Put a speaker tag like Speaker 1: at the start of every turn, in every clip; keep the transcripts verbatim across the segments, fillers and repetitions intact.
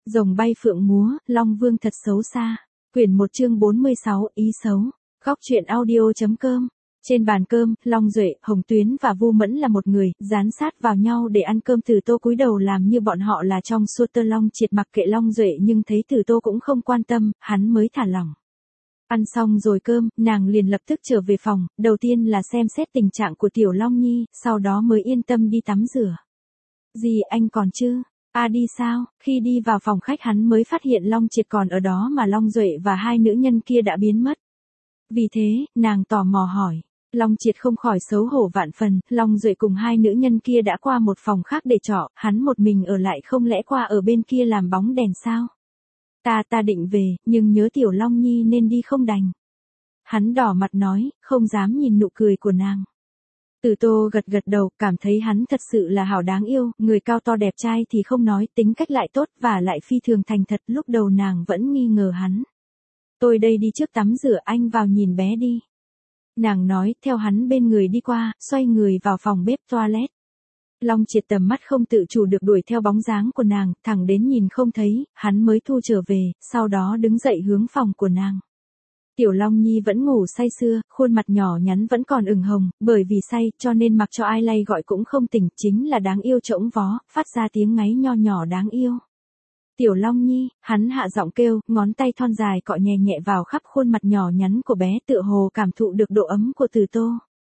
Speaker 1: Rồng bay phượng múa, Long Vương thật xấu xa. Quyển một chương bốn mươi sáu, ý xấu. Góc truyện audio.com. Trên bàn cơm, Long Duệ, Hồng Tuyến và Vu Mẫn là một người, dán sát vào nhau để ăn cơm. Từ Tô cúi đầu làm như bọn họ là trong xua tơ. Long Triệt mặc kệ Long Duệ nhưng thấy Từ Tô cũng không quan tâm, hắn mới thả lỏng. Ăn xong rồi cơm, nàng liền lập tức trở về phòng, đầu tiên là xem xét tình trạng của Tiểu Long Nhi, sau đó mới yên tâm đi tắm rửa. Gì anh còn chứ? À đi sao? Khi đi vào phòng khách hắn mới phát hiện Long Triệt còn ở đó mà Long Duệ và hai nữ nhân kia đã biến mất. Vì thế, nàng tò mò hỏi. Long Triệt không khỏi xấu hổ vạn phần, Long Duệ cùng hai nữ nhân kia đã qua một phòng khác để trọ, hắn một mình ở lại không lẽ qua ở bên kia làm bóng đèn sao? Ta ta định về, nhưng nhớ Tiểu Long Nhi nên đi không đành. Hắn đỏ mặt nói, không dám nhìn nụ cười của nàng. Từ Tô gật gật đầu, cảm thấy hắn thật sự là hảo đáng yêu, người cao to đẹp trai thì không nói, tính cách lại tốt và lại phi thường thành thật. Lúc đầu nàng vẫn nghi ngờ hắn. Tôi đây đi trước tắm rửa, anh vào nhìn bé đi. Nàng nói, theo hắn bên người đi qua, xoay người vào phòng bếp toilet. Long Triệt tầm mắt không tự chủ được đuổi theo bóng dáng của nàng, thẳng đến nhìn không thấy, hắn mới thu trở về, sau đó đứng dậy hướng phòng của nàng. Tiểu Long Nhi vẫn ngủ say sưa, khuôn mặt nhỏ nhắn vẫn còn ửng hồng, bởi vì say cho nên mặc cho ai lay gọi cũng không tỉnh, chính là đáng yêu trỗng vó, phát ra tiếng ngáy nho nhỏ đáng yêu. Tiểu Long Nhi, hắn hạ giọng kêu, ngón tay thon dài cọ nhẹ nhẹ vào khắp khuôn mặt nhỏ nhắn của bé, tựa hồ cảm thụ được độ ấm của Từ Tô.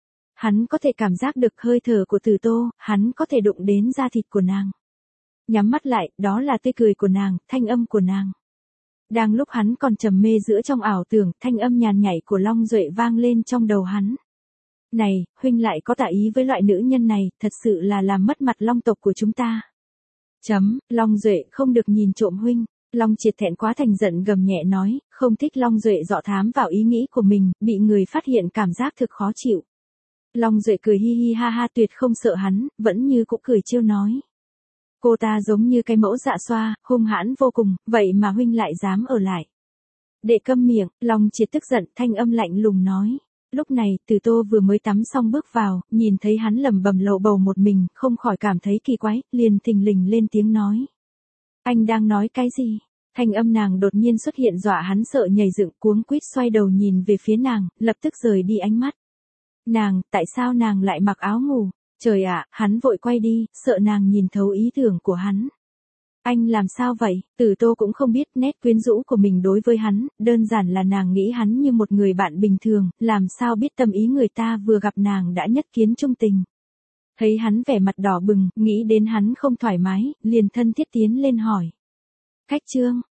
Speaker 1: Hắn có thể cảm giác được hơi thở của Từ Tô, hắn có thể đụng đến da thịt của nàng. Nhắm mắt lại, đó là tươi cười của nàng, thanh âm của nàng. Đang lúc hắn còn trầm mê giữa trong ảo tưởng, thanh âm nhàn nhảy của Long Duệ vang lên trong đầu hắn. Này, huynh lại có tà ý với loại nữ nhân này, thật sự là làm mất mặt Long tộc của chúng ta. Chấm, Long Duệ không được nhìn trộm huynh. Long Triệt thẹn quá thành giận gầm nhẹ nói, không thích Long Duệ dọ thám vào ý nghĩ của mình, bị người phát hiện cảm giác thực khó chịu. Long Duệ cười hi hi ha ha, tuyệt không sợ hắn, vẫn như cũ cười trêu nói. Cô ta giống như cái mẫu dạ xoa, hung hãn vô cùng, vậy mà huynh lại dám ở lại. Đệ câm miệng, Long Triệt tức giận, thanh âm lạnh lùng nói. Lúc này, Từ Tô vừa mới tắm xong bước vào, nhìn thấy hắn lẩm bẩm lầu bầu một mình, không khỏi cảm thấy kỳ quái, liền thình lình lên tiếng nói. Anh đang nói cái gì? Thanh âm nàng đột nhiên xuất hiện dọa hắn sợ nhảy dựng, cuống quýt xoay đầu nhìn về phía nàng, lập tức rời đi ánh mắt. Nàng, tại sao nàng lại mặc áo ngủ? Trời ạ, hắn vội quay đi, sợ nàng nhìn thấu ý tưởng của hắn. Anh làm sao vậy? Từ Tô cũng không biết nét quyến rũ của mình đối với hắn, đơn giản là nàng nghĩ hắn như một người bạn bình thường, làm sao biết tâm ý người ta vừa gặp nàng đã nhất kiến chung tình. Thấy hắn vẻ mặt đỏ bừng, nghĩ đến hắn không thoải mái, liền thân thiết tiến lên hỏi. Cách trương,